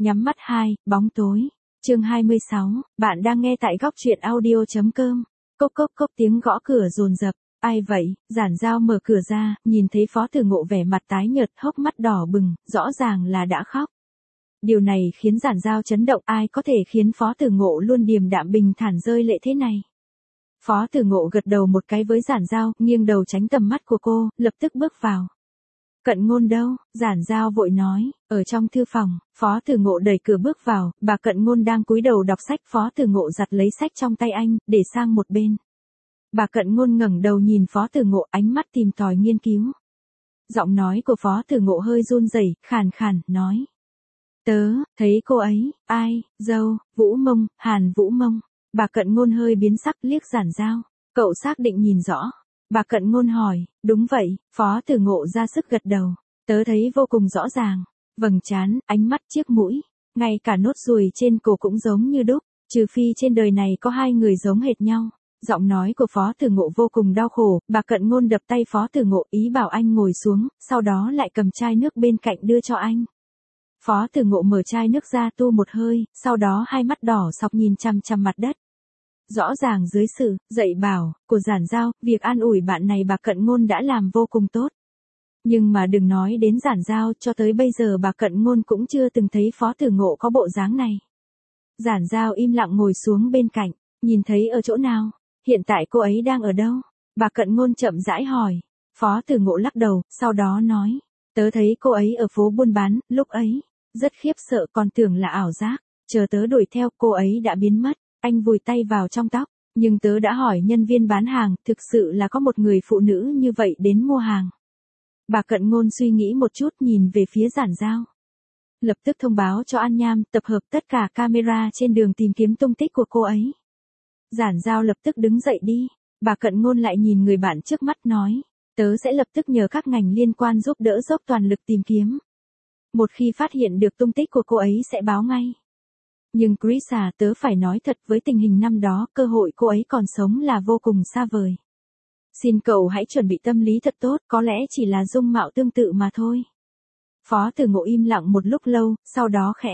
Nhắm mắt 2, bóng tối. Chương 26, bạn đang nghe tại góc truyện audio.com. Cốc cốc cốc tiếng gõ cửa dồn dập. Ai vậy? Giản Giao mở cửa ra, nhìn thấy Phó Tử Ngộ vẻ mặt tái nhợt, hốc mắt đỏ bừng, rõ ràng là đã khóc. Điều này khiến Giản Giao chấn động, ai có thể khiến Phó Tử Ngộ luôn điềm đạm bình thản rơi lệ thế này. Phó Tử Ngộ gật đầu một cái với Giản Giao, nghiêng đầu tránh tầm mắt của cô, lập tức bước vào. Cận Ngôn đâu? Giản Giao vội nói, ở trong thư phòng. Phó Tử Ngộ đẩy cửa bước vào, bà Cận Ngôn đang cúi đầu đọc sách. Phó Tử Ngộ giặt lấy sách trong tay anh, để sang một bên. Bà Cận Ngôn ngẩng đầu nhìn Phó Tử Ngộ, ánh mắt tìm tòi nghiên cứu. Giọng nói của Phó Tử Ngộ hơi run rẩy, khàn khàn, nói. Tớ, thấy cô ấy, ai, dâu, Vũ Mông, Hàn Vũ Mông. Bà Cận Ngôn hơi biến sắc, liếc Giản Giao. Cậu xác định nhìn rõ. Bà Cận Ngôn hỏi, đúng vậy. Phó Tử Ngộ ra sức gật đầu. Tớ thấy vô cùng rõ ràng. Vầng trán, ánh mắt, chiếc mũi. Ngay cả nốt ruồi trên cổ cũng giống như đúc. Trừ phi trên đời này có hai người giống hệt nhau. Giọng nói của Phó Tử Ngộ vô cùng đau khổ. Bà Cận Ngôn đập tay Phó Tử Ngộ, ý bảo anh ngồi xuống. Sau đó lại cầm chai nước bên cạnh đưa cho anh. Phó Tử Ngộ mở chai nước ra tu một hơi. Sau đó hai mắt đỏ sọc nhìn chằm chằm mặt đất. Rõ ràng dưới sự dạy bảo của Giản Giao, việc an ủi bạn này bà Cận Ngôn đã làm vô cùng tốt. Nhưng mà đừng nói đến Giản Giao, cho tới bây giờ bà Cận Ngôn cũng chưa từng thấy Phó Tử Ngộ có bộ dáng này. Giản Giao im lặng ngồi xuống bên cạnh, nhìn thấy ở chỗ nào? Hiện tại cô ấy đang ở đâu? Bà Cận Ngôn chậm rãi hỏi. Phó Tử Ngộ lắc đầu, sau đó nói. Tớ thấy cô ấy ở phố buôn bán, lúc ấy, rất khiếp sợ, còn tưởng là ảo giác. Chờ tớ đuổi theo, cô ấy đã biến mất. Anh vùi tay vào trong tóc, nhưng tớ đã hỏi nhân viên bán hàng, thực sự là có một người phụ nữ như vậy đến mua hàng. Bà Cận Ngôn suy nghĩ một chút, nhìn về phía Giản Giao. Lập tức thông báo cho An Nham, tập hợp tất cả camera trên đường tìm kiếm tung tích của cô ấy. Giản Giao lập tức đứng dậy đi. Bà Cận Ngôn lại nhìn người bạn trước mắt nói, tớ sẽ lập tức nhờ các ngành liên quan giúp đỡ dốc toàn lực tìm kiếm. Một khi phát hiện được tung tích của cô ấy sẽ báo ngay. Nhưng Chris à, tớ phải nói thật, với tình hình năm đó, cơ hội cô ấy còn sống là vô cùng xa vời. Xin cậu hãy chuẩn bị tâm lý thật tốt, có lẽ chỉ là dung mạo tương tự mà thôi. Phó Tử Ngộ im lặng một lúc lâu, sau đó khẽ.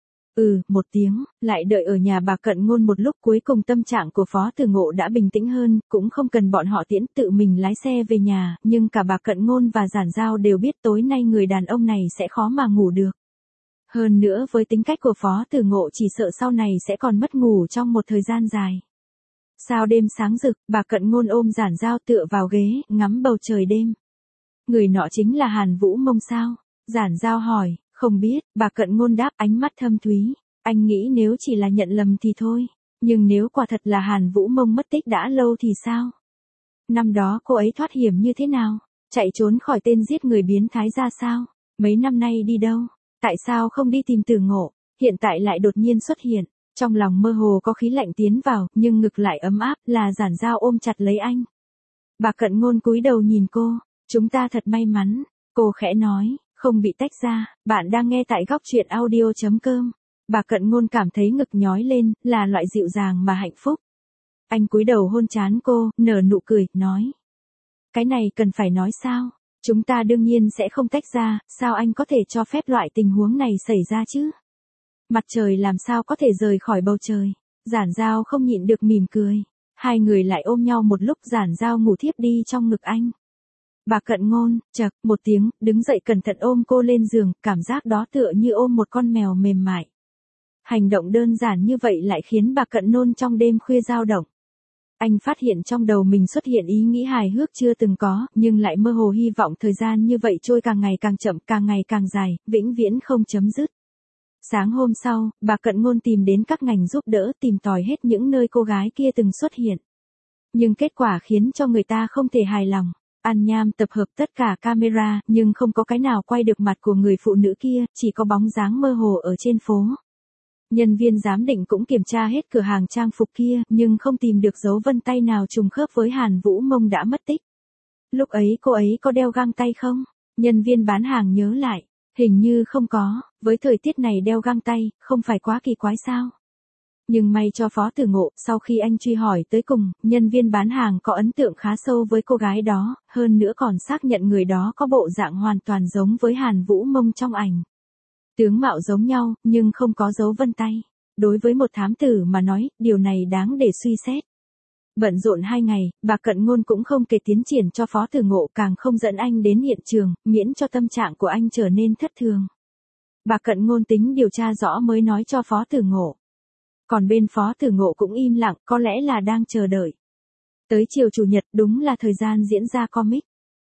Một tiếng, lại đợi ở nhà bà Cận Ngôn một lúc, cuối cùng tâm trạng của Phó Tử Ngộ đã bình tĩnh hơn, cũng không cần bọn họ tiễn, tự mình lái xe về nhà, nhưng cả bà Cận Ngôn và Giản Giao đều biết tối nay người đàn ông này sẽ khó mà ngủ được. Hơn nữa với tính cách của Phó Tử Ngộ chỉ sợ sau này sẽ còn mất ngủ trong một thời gian dài. Sao đêm sáng rực, bà Cận Ngôn ôm Giản Giao tựa vào ghế, ngắm bầu trời đêm. Người nọ chính là Hàn Vũ Mông sao? Giản Giao hỏi, không biết, bà Cận Ngôn đáp, ánh mắt thâm thúy. Anh nghĩ nếu chỉ là nhận lầm thì thôi, nhưng nếu quả thật là Hàn Vũ Mông mất tích đã lâu thì sao? Năm đó cô ấy thoát hiểm như thế nào? Chạy trốn khỏi tên giết người biến thái ra sao? Mấy năm nay đi đâu? Tại sao không đi tìm Tử Ngộ, hiện tại lại đột nhiên xuất hiện? Trong lòng mơ hồ có khí lạnh tiến vào, nhưng ngực lại ấm áp, là Giản Giao ôm chặt lấy anh. Bà Cận Ngôn cúi đầu nhìn cô, chúng ta thật may mắn, cô khẽ nói, không bị tách ra. Bạn đang nghe tại góc truyện audio.com. Bà Cận Ngôn cảm thấy ngực nhói lên, là loại dịu dàng mà hạnh phúc. Anh cúi đầu hôn trán cô, nở nụ cười, nói. Cái này cần phải nói sao? Chúng ta đương nhiên sẽ không tách ra, sao anh có thể cho phép loại tình huống này xảy ra chứ? Mặt trời làm sao có thể rời khỏi bầu trời? Giản Giao không nhịn được mỉm cười. Hai người lại ôm nhau một lúc, Giản Giao ngủ thiếp đi trong ngực anh. Bà Cận Ngôn, chậc, một tiếng, đứng dậy cẩn thận ôm cô lên giường, cảm giác đó tựa như ôm một con mèo mềm mại. Hành động đơn giản như vậy lại khiến bà Cận Ngôn trong đêm khuya dao động. Anh phát hiện trong đầu mình xuất hiện ý nghĩ hài hước chưa từng có, nhưng lại mơ hồ hy vọng thời gian như vậy trôi càng ngày càng chậm, càng ngày càng dài, vĩnh viễn không chấm dứt. Sáng hôm sau, bà Cận Ngôn tìm đến các ngành giúp đỡ, tìm tòi hết những nơi cô gái kia từng xuất hiện. Nhưng kết quả khiến cho người ta không thể hài lòng. An Nham tập hợp tất cả camera, nhưng không có cái nào quay được mặt của người phụ nữ kia, chỉ có bóng dáng mơ hồ ở trên phố. Nhân viên giám định cũng kiểm tra hết cửa hàng trang phục kia, nhưng không tìm được dấu vân tay nào trùng khớp với Hàn Vũ Mông đã mất tích. Lúc ấy cô ấy có đeo găng tay không? Nhân viên bán hàng nhớ lại, hình như không có, với thời tiết này đeo găng tay, không phải quá kỳ quái sao? Nhưng may cho Phó Tử Ngộ, sau khi anh truy hỏi tới cùng, nhân viên bán hàng có ấn tượng khá sâu với cô gái đó, hơn nữa còn xác nhận người đó có bộ dạng hoàn toàn giống với Hàn Vũ Mông trong ảnh. Tướng mạo giống nhau, nhưng không có dấu vân tay. Đối với một thám tử mà nói, điều này đáng để suy xét. Bận rộn 2 ngày, bà Cận Ngôn cũng không kể tiến triển cho Phó Tử Ngộ, càng không dẫn anh đến hiện trường, miễn cho tâm trạng của anh trở nên thất thường. Bà Cận Ngôn tính điều tra rõ mới nói cho Phó Tử Ngộ. Còn bên Phó Tử Ngộ cũng im lặng, có lẽ là đang chờ đợi. Tới chiều chủ nhật đúng là thời gian diễn ra comic.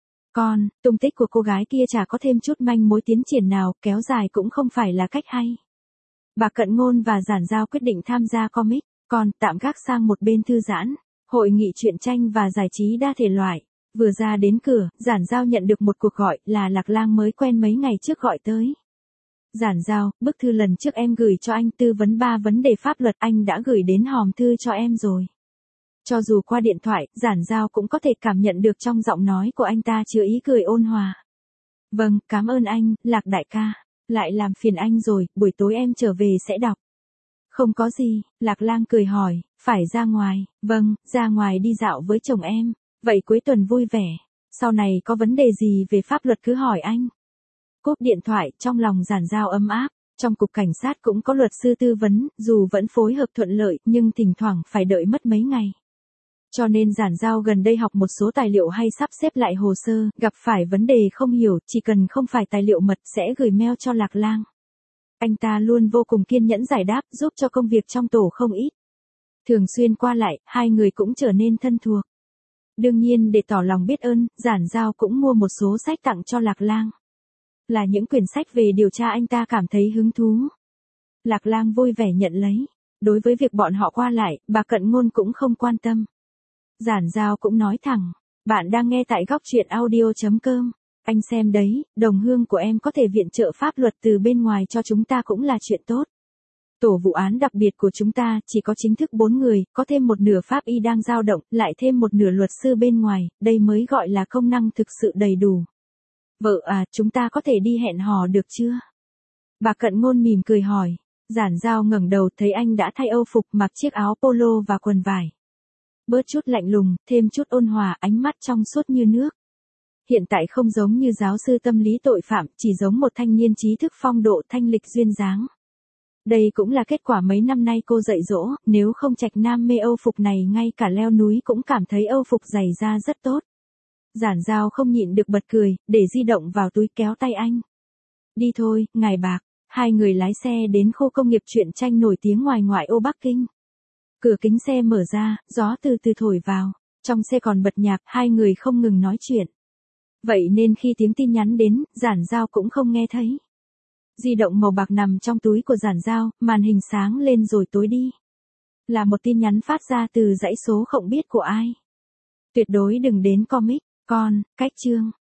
Tung tích của cô gái kia chả có thêm chút manh mối tiến triển nào, kéo dài cũng không phải là cách hay. Bà Cận Ngôn và Giản Giao quyết định tham gia comic, tạm gác sang một bên thư giãn. Hội nghị truyện tranh và giải trí đa thể loại. Vừa ra đến cửa, Giản Giao nhận được một cuộc gọi, là Lạc Lang mới quen mấy ngày trước gọi tới. Giản Giao, bức thư lần trước em gửi cho anh tư vấn 3 vấn đề pháp luật, anh đã gửi đến hòm thư cho em rồi. Cho dù qua điện thoại, Giản Giao cũng có thể cảm nhận được trong giọng nói của anh ta chứa ý cười ôn hòa. Vâng, cảm ơn anh, Lạc đại ca. Lại làm phiền anh rồi, buổi tối em trở về sẽ đọc. Không có gì, Lạc Lang cười hỏi, phải ra ngoài, vâng, ra ngoài đi dạo với chồng em, vậy cuối tuần vui vẻ, sau này có vấn đề gì về pháp luật cứ hỏi anh. Cúp điện thoại, trong lòng Giản Giao ấm áp, trong cục cảnh sát cũng có luật sư tư vấn, dù vẫn phối hợp thuận lợi, nhưng thỉnh thoảng phải đợi mất mấy ngày. Cho nên Giản Giao gần đây học một số tài liệu hay sắp xếp lại hồ sơ, gặp phải vấn đề không hiểu, chỉ cần không phải tài liệu mật sẽ gửi mail cho Lạc Lang. Anh ta luôn vô cùng kiên nhẫn giải đáp, giúp cho công việc trong tổ không ít. Thường xuyên qua lại, hai người cũng trở nên thân thuộc. Đương nhiên để tỏ lòng biết ơn, Giản Giao cũng mua một số sách tặng cho Lạc Lang. Là những quyển sách về điều tra anh ta cảm thấy hứng thú. Lạc Lang vui vẻ nhận lấy. Đối với việc bọn họ qua lại, bà Cận Ngôn cũng không quan tâm. Giản Giao cũng nói thẳng, bạn đang nghe tại góc truyện audio.com. Anh xem đấy, đồng hương của em có thể viện trợ pháp luật từ bên ngoài cho chúng ta cũng là chuyện tốt. Tổ vụ án đặc biệt của chúng ta chỉ có chính thức 4 người, có thêm một nửa pháp y đang dao động, lại thêm một nửa luật sư bên ngoài, đây mới gọi là công năng thực sự đầy đủ. Vợ à, chúng ta có thể đi hẹn hò được chưa? Bà Cận Ngôn mỉm cười hỏi. Giản Giao ngẩng đầu thấy anh đã thay âu phục, mặc chiếc áo polo và quần vải. Bớt chút lạnh lùng, thêm chút ôn hòa, ánh mắt trong suốt như nước. Hiện tại không giống như giáo sư tâm lý tội phạm, chỉ giống một thanh niên trí thức phong độ thanh lịch duyên dáng. Đây cũng là kết quả mấy năm nay cô dạy dỗ, nếu không Trạch Nam mê âu phục này ngay cả leo núi cũng cảm thấy âu phục dày da rất tốt. Giản Giao không nhịn được bật cười, để di động vào túi kéo tay anh. Đi thôi, ngài bạc. Hai người lái xe đến khu công nghiệp truyện tranh nổi tiếng ngoài ngoại ô Bắc Kinh. Cửa kính xe mở ra, gió từ từ thổi vào. Trong xe còn bật nhạc, hai người không ngừng nói chuyện. Vậy nên khi tiếng tin nhắn đến, Giản Giao cũng không nghe thấy. Di động màu bạc nằm trong túi của Giản Giao, màn hình sáng lên rồi tối đi. Là một tin nhắn phát ra từ dãy số không biết của ai. Tuyệt đối đừng đến comic, cách chương.